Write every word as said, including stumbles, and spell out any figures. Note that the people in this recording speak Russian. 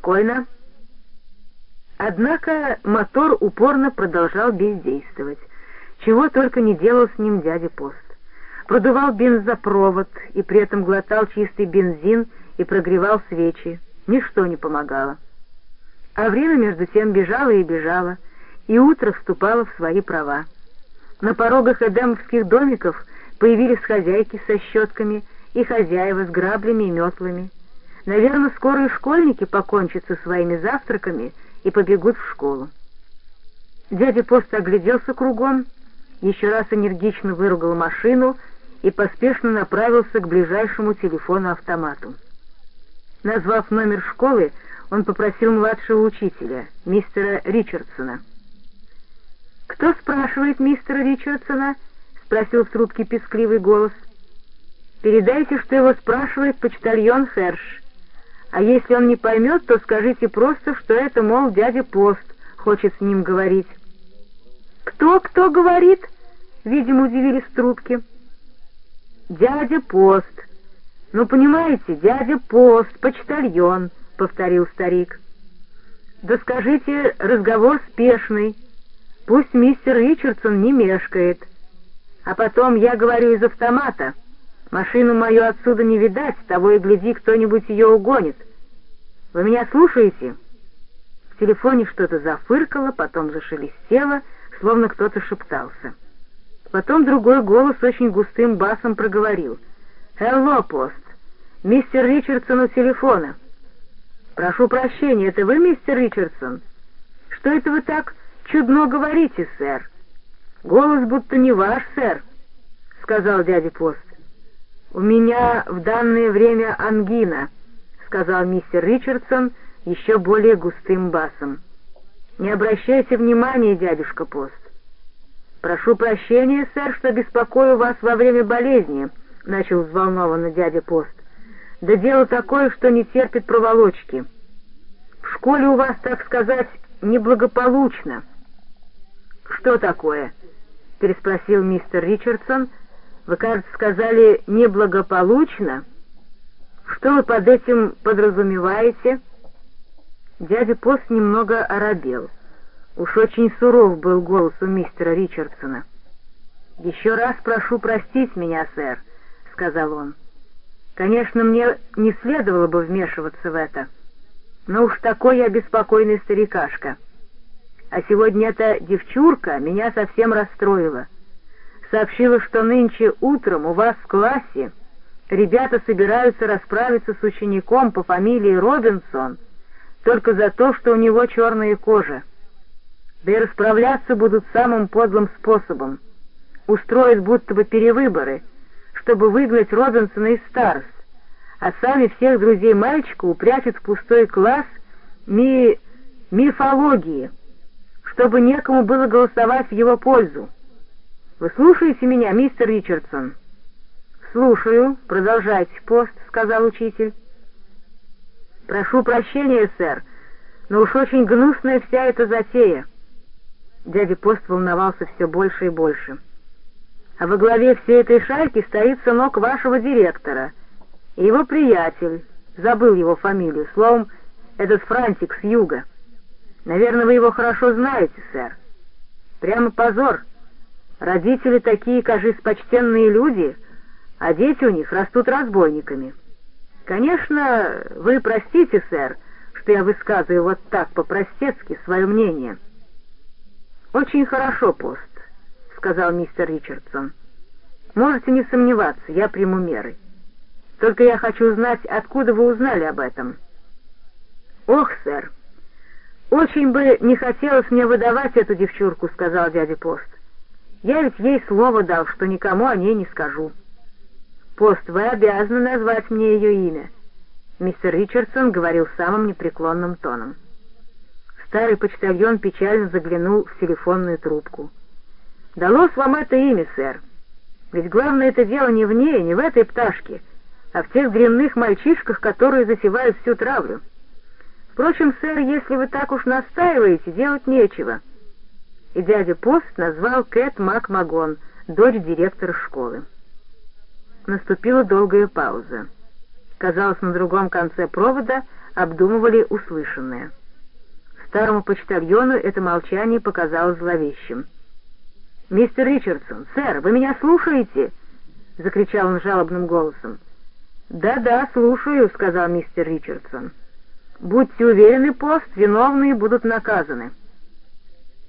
спокойно». Однако мотор упорно продолжал бездействовать. Чего только не делал с ним дядя Пост. Продувал бензопровод и при этом глотал чистый бензин и прогревал свечи. Ничто не помогало. А время между тем бежало и бежало, и утро вступало в свои права. На порогах эдемовских домиков появились хозяйки со щетками и хозяева с граблями и метлами. Наверное, скоро и школьники покончат со своими завтраками и побегут в школу. Дядя Пост огляделся кругом, еще раз энергично выругал машину и поспешно направился к ближайшему телефону-автомату. Назвав номер школы, он попросил младшего учителя, мистера Ричардсона. «Кто спрашивает мистера Ричардсона?» — спросил в трубке пескливый голос. «Передайте, что его спрашивает почтальон Херш. А если он не поймет, то скажите просто, что это, мол, дядя Пост хочет с ним говорить». «Кто, кто говорит?» — видимо, удивились в трубке. «Дядя Пост. Ну, понимаете, дядя Пост, почтальон», — повторил старик. «Да скажите, разговор спешный. Пусть мистер Ричардсон не мешкает. А потом я говорю из автомата. Машину мою отсюда не видать, того и гляди, кто-нибудь ее угонит. Вы меня слушаете?» В телефоне что-то зафыркало, потом зашелестело, словно кто-то шептался. Потом другой голос очень густым басом проговорил. «Hello, Пост. Мистер Ричардсон у телефона». «Прошу прощения, это вы, мистер Ричардсон? Что это вы так чудно говорите, сэр?» «Голос будто не ваш, сэр», — сказал дядя Пост. «У меня в данное время ангина», — сказал мистер Ричардсон еще более густым басом. «Не обращайте внимания, дядюшка Пост». «Прошу прощения, сэр, что беспокою вас во время болезни», — начал взволнованно дядя Пост. «Да дело такое, что не терпит проволочки. В школе у вас, так сказать, неблагополучно». «Что такое?» — переспросил мистер Ричардсон. «Вы, кажется, сказали «неблагополучно». Что вы под этим подразумеваете?» Дядя Пост немного оробел. Уж очень суров был голос у мистера Ричардсона. «Еще раз прошу простить меня, сэр», — сказал он. «Конечно, мне не следовало бы вмешиваться в это, но уж такой я беспокойный старикашка. А сегодня эта девчурка меня совсем расстроила. Сообщила, что нынче утром у вас в классе ребята собираются расправиться с учеником по фамилии Робинсон только за то, что у него черная кожа. Да и расправляться будут самым подлым способом. Устроят будто бы перевыборы, чтобы выгнать Робинсона из старост, а сами всех друзей мальчика упрячут в пустой класс ми... мифологии, чтобы некому было голосовать в его пользу. Вы слушаете меня, мистер Ричардсон?» «Слушаю. Продолжайте, Пост», — сказал учитель. «Прошу прощения, сэр, но уж очень гнусная вся эта затея». Дядя Пост волновался все больше и больше. «А во главе всей этой шайки стоит сынок вашего директора и его приятель, забыл его фамилию, словом, этот Франтик с юга. Наверное, вы его хорошо знаете, сэр. Прямо позор. Родители такие, кажись, почтенные люди, а дети у них растут разбойниками. Конечно, вы простите, сэр, что я высказываю вот так по-простецки свое мнение». «Очень хорошо, Пост», — сказал мистер Ричардсон. «Можете не сомневаться, я приму меры. Только я хочу знать, откуда вы узнали об этом». «Ох, сэр, очень бы не хотелось мне выдавать эту девчурку», — сказал дядя Пост. «Я ведь ей слово дал, что никому о ней не скажу». «Пост, вы обязаны назвать мне ее имя», — мистер Ричардсон говорил самым непреклонным тоном. Старый почтальон печально заглянул в телефонную трубку. «Далось вам это имя, сэр. Ведь главное это дело не в ней, не в этой пташке, а в тех дрянных мальчишках, которые засевают всю травлю. Впрочем, сэр, если вы так уж настаиваете, делать нечего». И дядя Пост назвал Кэт Макмагон, дочь директора школы. Наступила долгая пауза. Казалось, на другом конце провода обдумывали услышанное. Старому почтальону это молчание показалось зловещим. «Мистер Ричардсон, сэр, вы меня слушаете?» — закричал он жалобным голосом. «Да-да, слушаю», — сказал мистер Ричардсон. «Будьте уверены, пост, виновные будут наказаны».